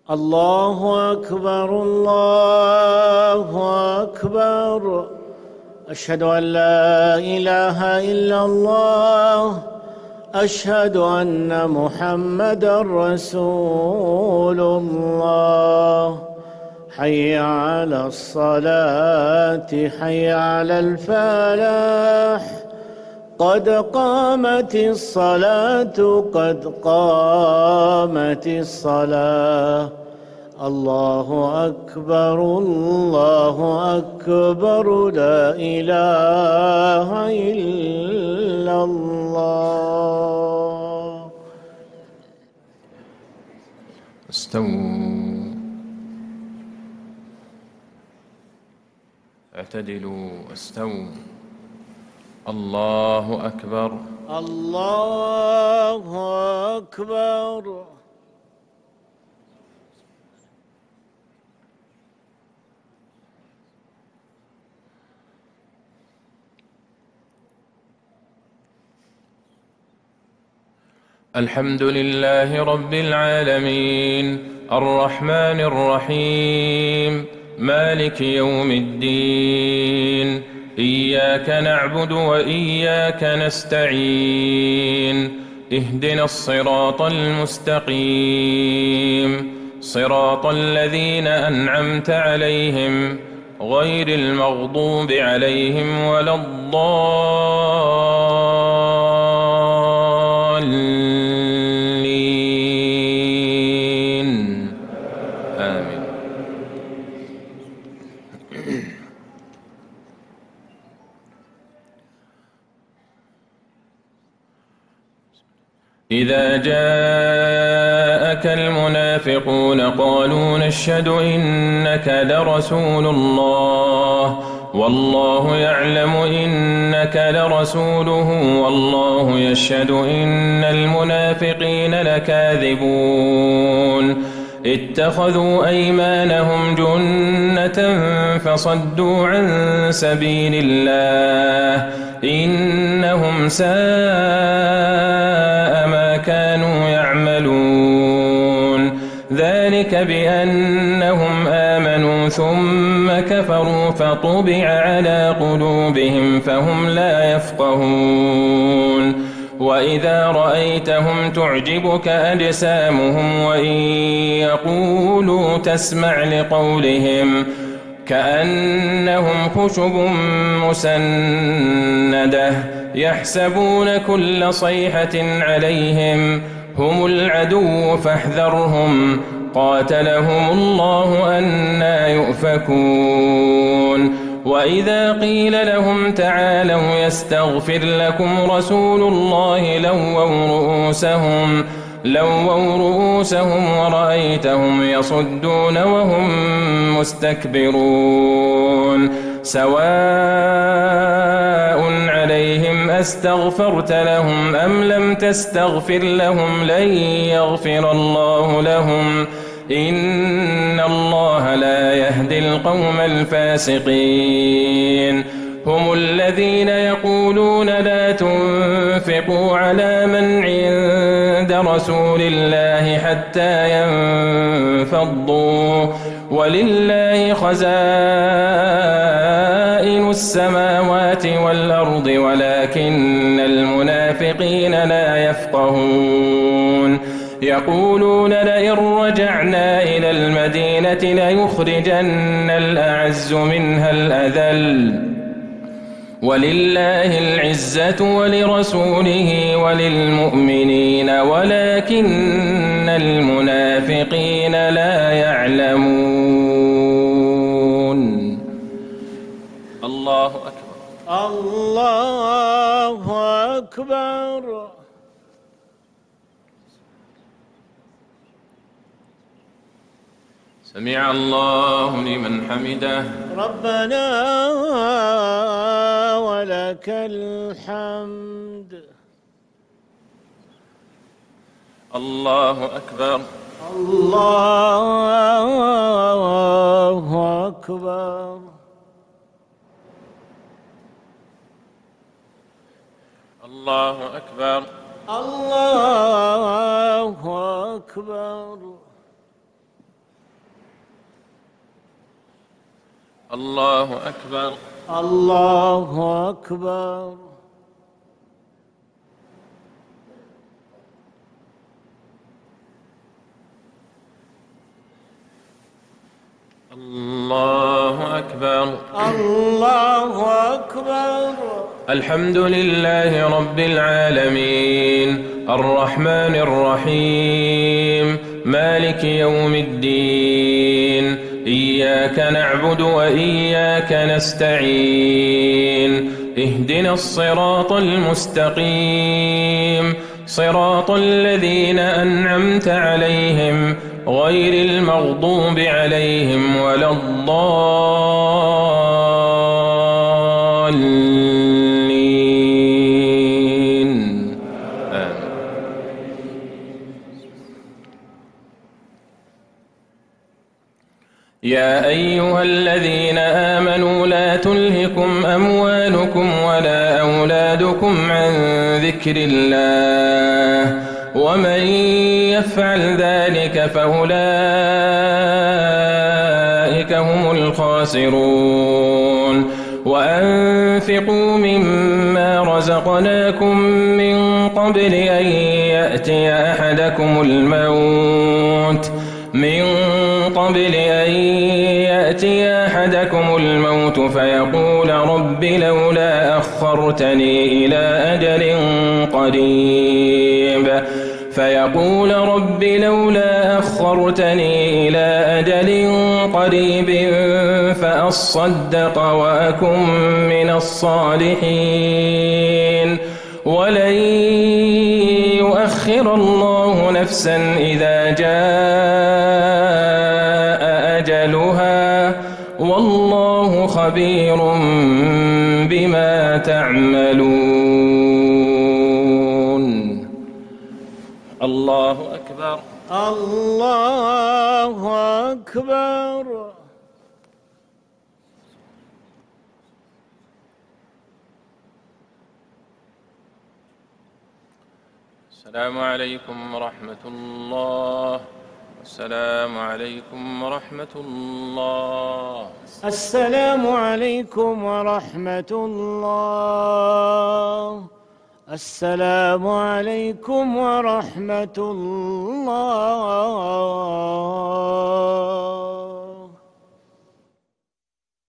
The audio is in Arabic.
الله أكبر الله أكبر. أشهد أن لا إله إلا الله. أشهد أن محمدًا رسول الله. حي على الصلاة حي على الفلاح. قد قامت الصلاة قد قامت الصلاة. الله أكبر الله أكبر. لا إله إلا الله. استووا اعتدلوا استووا. الله أكبر الله أكبر. الحمد لله رب العالمين الرحمن الرحيم مالك يوم الدين. إياك نعبد وإياك نستعين. اهدنا الصراط المستقيم صراط الذين أنعمت عليهم غير المغضوب عليهم ولا الضالين. آمين. إذا جاءك المنافقون قالوا نشهد إنك لرسول الله والله يعلم إنك لرسوله والله يشهد إن المنافقين لكاذبون. اتخذوا أيمانهم جنة فصدوا عن سبيل الله إنهم ساء ما كانوا يعملون. ذلك بأنهم آمنوا ثم كفروا فطبع على قلوبهم فهم لا يفقهون. وإذا رأيتهم تعجبك أجسامهم وإن يقولوا تسمع لقولهم كأنهم خشب مسندة يحسبون كل صيحة عليهم هم العدو فاحذرهم قاتلهم الله أنى يؤفكون. وإذا قيل لهم تعالوا يستغفر لكم رسول الله لووا رؤوسهم ورأيتهم يصدون وهم مستكبرون. سواء عليهم أستغفرت لهم أم لم تستغفر لهم لن يغفر الله لهم إن الله لا يهدي القوم الفاسقين. هم الذين يقولون لا تنفقوا على من عند رسول الله حتى ينفضوا ولله خزائن السماوات والأرض ولكن المنافقين لا يفقهون. يقولون لئن رجعنا إلى المدينة ليخرجن الأعز منها الأذل ولله العزة ولرسوله وللمؤمنين ولكن المنافقين لا يعلمون. الله أكبر الله أكبر. سمع الله لمن حمده. ربنا ولك الحمد. الله أكبر الله أكبر. الله أكبر الله أكبر. الله أكبر. الله أكبر. الله أكبر. الله أكبر. الحمد لله رب العالمين الرحمن الرحيم مالك يوم الدين إياك نعبد وإياك نستعين اهدنا الصراط المستقيم صراط الذين أنعمت عليهم غير المغضوب عليهم ولا الضالين آمين. يا أيها الذين آمنوا لا تلهكم أموالكم ولا أولادكم عن ذكر الله ومن يفعل ذلك فأولئك هم الخاسرون وأنفقوا مما رزقناكم من قبل أن يأتي أحدكم الموت فيقول رب لولا أخرتني إلى أجل قريب فأصدق وأكن من الصالحين ولن يؤخر الله نفسا إذا جاء أجلها والله خبير بما تعملون. الله أكبر. الله أكبر. السلام عليكم ورحمة الله. السلام عليكم ورحمة الله. السلام عليكم ورحمة الله. السلام عليكم ورحمة الله.